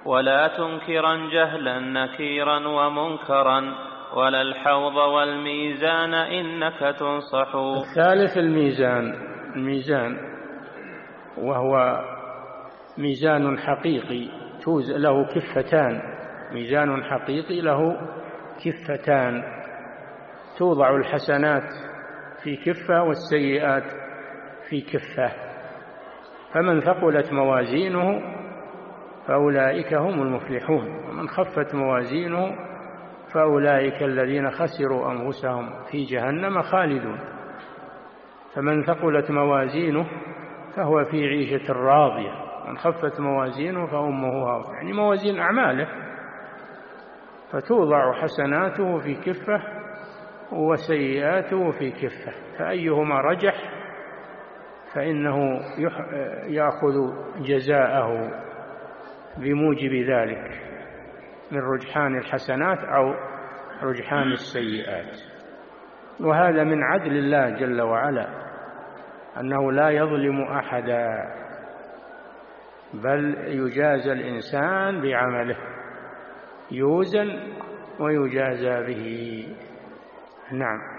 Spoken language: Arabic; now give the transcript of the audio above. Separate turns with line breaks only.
ولا تنكرا جهلا نكيرا ومنكرا ولا الحوض والميزان إنك تنصح.
الثالث الميزان وهو ميزان حقيقي له كفتان، ميزان حقيقي له كفتان، توضع الحسنات في كفة والسيئات في كفة، فمن ثقلت موازينه فأولئك هم المفلحون، ومن خفت موازينه فأولئك الذين خسروا أنفسهم في جهنم خالدون. فمن ثقلت موازينه فهو في عيشة راضية، من خفت موازينه فأمه هاوية، يعني موازين أعماله، فتوضع حسناته في كفة وسيئاته في كفة، فأيهما رجح فإنه يأخذ جزاءه بموجب ذلك من رجحان الحسنات أو رجحان السيئات. وهذا من عدل الله جل وعلا، أنه لا يظلم أحدا، بل يجازى الإنسان بعمله، يوزن ويجازى به. نعم.